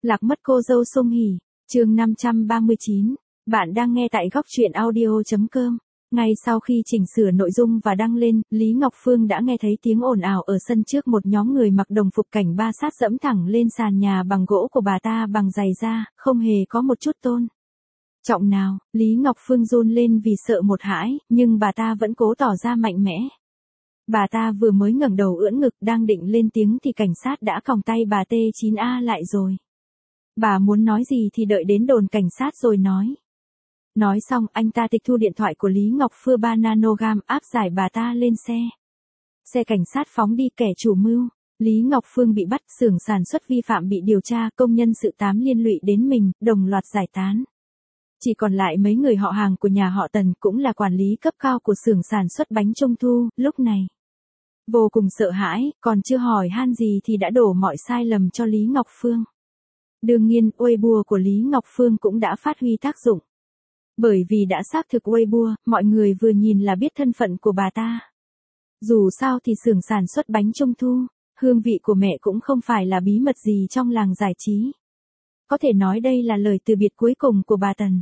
Lạc mất cô dâu Song Hỷ, chương 539. Bạn đang nghe tại góc truyện audio.com. Ngay sau khi chỉnh sửa nội dung và đăng lên, Lý Ngọc Phương đã nghe thấy tiếng ồn ào ở sân trước, một nhóm người mặc đồng phục cảnh ba sát dẫm thẳng lên sàn nhà bằng gỗ của bà ta bằng giày da, không hề có một chút tôn trọng nào. Lý Ngọc Phương run lên vì sợ một hãi, nhưng bà ta vẫn cố tỏ ra mạnh mẽ. Bà ta vừa mới ngẩng đầu ưỡn ngực đang định lên tiếng thì cảnh sát đã còng tay bà T9A lại rồi. Bà muốn nói gì thì đợi đến đồn cảnh sát rồi nói. Nói xong, anh ta tịch thu điện thoại của Lý Ngọc Phương 3 nanogam, áp giải bà ta lên xe. Xe cảnh sát phóng đi, kẻ chủ mưu. Lý Ngọc Phương bị bắt, xưởng sản xuất vi phạm bị điều tra, công nhân sự tám liên lụy đến mình, đồng loạt giải tán. Chỉ còn lại mấy người họ hàng của nhà họ Tần, cũng là quản lý cấp cao của xưởng sản xuất bánh trung thu, lúc này vô cùng sợ hãi, còn chưa hỏi han gì thì đã đổ mọi sai lầm cho Lý Ngọc Phương. Đương nhiên, Weibo của Lý Ngọc Phương cũng đã phát huy tác dụng. Bởi vì đã xác thực Weibo, mọi người vừa nhìn là biết thân phận của bà ta. Dù sao thì xưởng sản xuất bánh trung thu, hương vị của mẹ cũng không phải là bí mật gì trong làng giải trí. Có thể nói đây là lời từ biệt cuối cùng của bà Tần.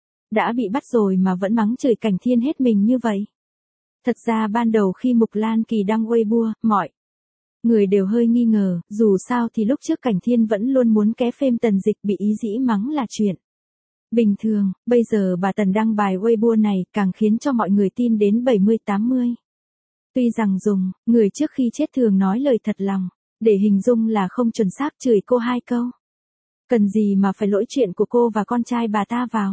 Đã bị bắt rồi mà vẫn mắng chửi Cảnh Thiên hết mình như vậy. Thật ra ban đầu khi Mục Lan Kỳ đăng Weibo, mọi người đều hơi nghi ngờ, dù sao thì lúc trước Cảnh Thiên vẫn luôn muốn ké phêm Tần Dịch, bị ý dĩ mắng là chuyện bình thường. Bây giờ bà Tần đăng bài Weibo này càng khiến cho mọi người tin đến 70-80. Tuy rằng dùng, người trước khi chết thường nói lời thật lòng, để hình dung là không chuẩn xác, chửi cô 2 câu. Cần gì mà phải lỗi chuyện của cô và con trai bà ta vào.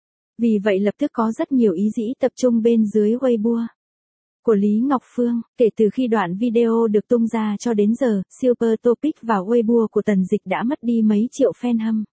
Vì vậy lập tức có rất nhiều ý dĩ tập trung bên dưới Weibo của Lý Ngọc Phương. Kể từ khi đoạn video được tung ra cho đến giờ, Super Topic và Weibo của Tần Dịch đã mất đi mấy triệu fan hâm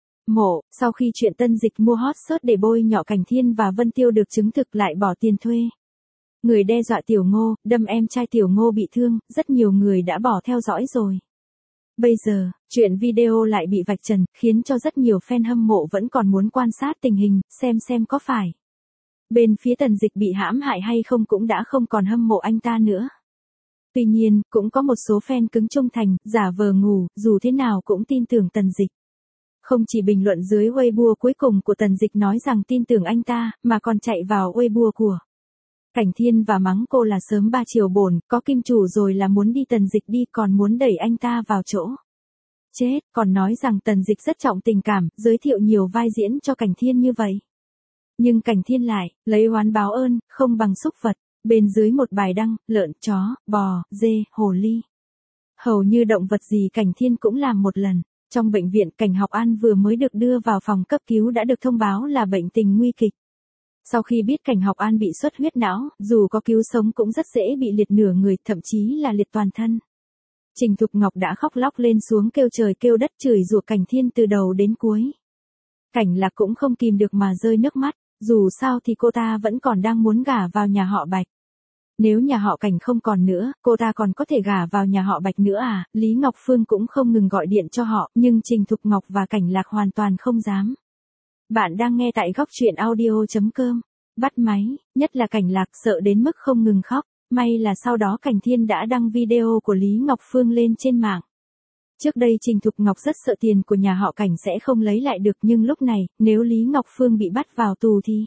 mộ. Sau khi chuyện Tần Dịch mua hot search để bôi nhọ Cảnh Thiên và Vân Tiêu được chứng thực, lại bỏ tiền thuê người đe dọa Tiểu Ngô, đâm em trai Tiểu Ngô bị thương, rất nhiều người đã bỏ theo dõi rồi. Bây giờ, chuyện video lại bị vạch trần, khiến cho rất nhiều fan hâm mộ vẫn còn muốn quan sát tình hình, xem có phải bên phía Tần Dịch bị hãm hại hay không, cũng đã không còn hâm mộ anh ta nữa. Tuy nhiên, cũng có một số fan cứng trung thành, giả vờ ngủ, dù thế nào cũng tin tưởng Tần Dịch. Không chỉ bình luận dưới Weibo cuối cùng của Tần Dịch nói rằng tin tưởng anh ta, mà còn chạy vào Weibo của Cảnh Thiên và mắng cô là sớm 3 chiều bổn, có kim chủ rồi là muốn đi Tần Dịch đi, còn muốn đẩy anh ta vào chỗ chết, còn nói rằng Tần Dịch rất trọng tình cảm, giới thiệu nhiều vai diễn cho Cảnh Thiên như vậy. Nhưng Cảnh Thiên lại lấy oán báo ơn, không bằng xúc vật. Bên dưới một bài đăng, lợn, chó, bò, dê, hồ ly, hầu như động vật gì Cảnh Thiên cũng làm một lần. Trong bệnh viện, Cảnh Học An vừa mới được đưa vào phòng cấp cứu đã được thông báo là bệnh tình nguy kịch. Sau khi biết Cảnh Học An bị xuất huyết não, dù có cứu sống cũng rất dễ bị liệt nửa người, thậm chí là liệt toàn thân. Trình Thục Ngọc đã khóc lóc lên xuống, kêu trời kêu đất, chửi rủa Cảnh Thiên từ đầu đến cuối. Cảnh Lạc cũng không kìm được mà rơi nước mắt, dù sao thì cô ta vẫn còn đang muốn gả vào nhà họ Bạch. Nếu nhà họ Cảnh không còn nữa, cô ta còn có thể gả vào nhà họ Bạch nữa à? Lý Ngọc Phương cũng không ngừng gọi điện cho họ, nhưng Trình Thục Ngọc và Cảnh Lạc hoàn toàn không dám. Bạn đang nghe tại góc truyện audio.com. Bắt máy, nhất là Cảnh Lạc sợ đến mức không ngừng khóc. May là sau đó Cảnh Thiên đã đăng video của Lý Ngọc Phương lên trên mạng. Trước đây Trình Thục Ngọc rất sợ tiền của nhà họ Cảnh sẽ không lấy lại được, nhưng lúc này, nếu Lý Ngọc Phương bị bắt vào tù thì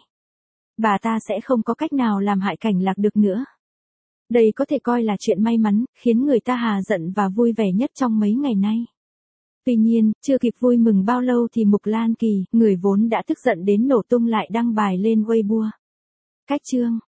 bà ta sẽ không có cách nào làm hại Cảnh Lạc được nữa. Đây có thể coi là chuyện may mắn, khiến người ta hà giận và vui vẻ nhất trong mấy ngày nay. Tuy nhiên, chưa kịp vui mừng bao lâu thì Mục Lan Kỳ, người vốn đã tức giận đến nổ tung, lại đăng bài lên Weibo. Cách chương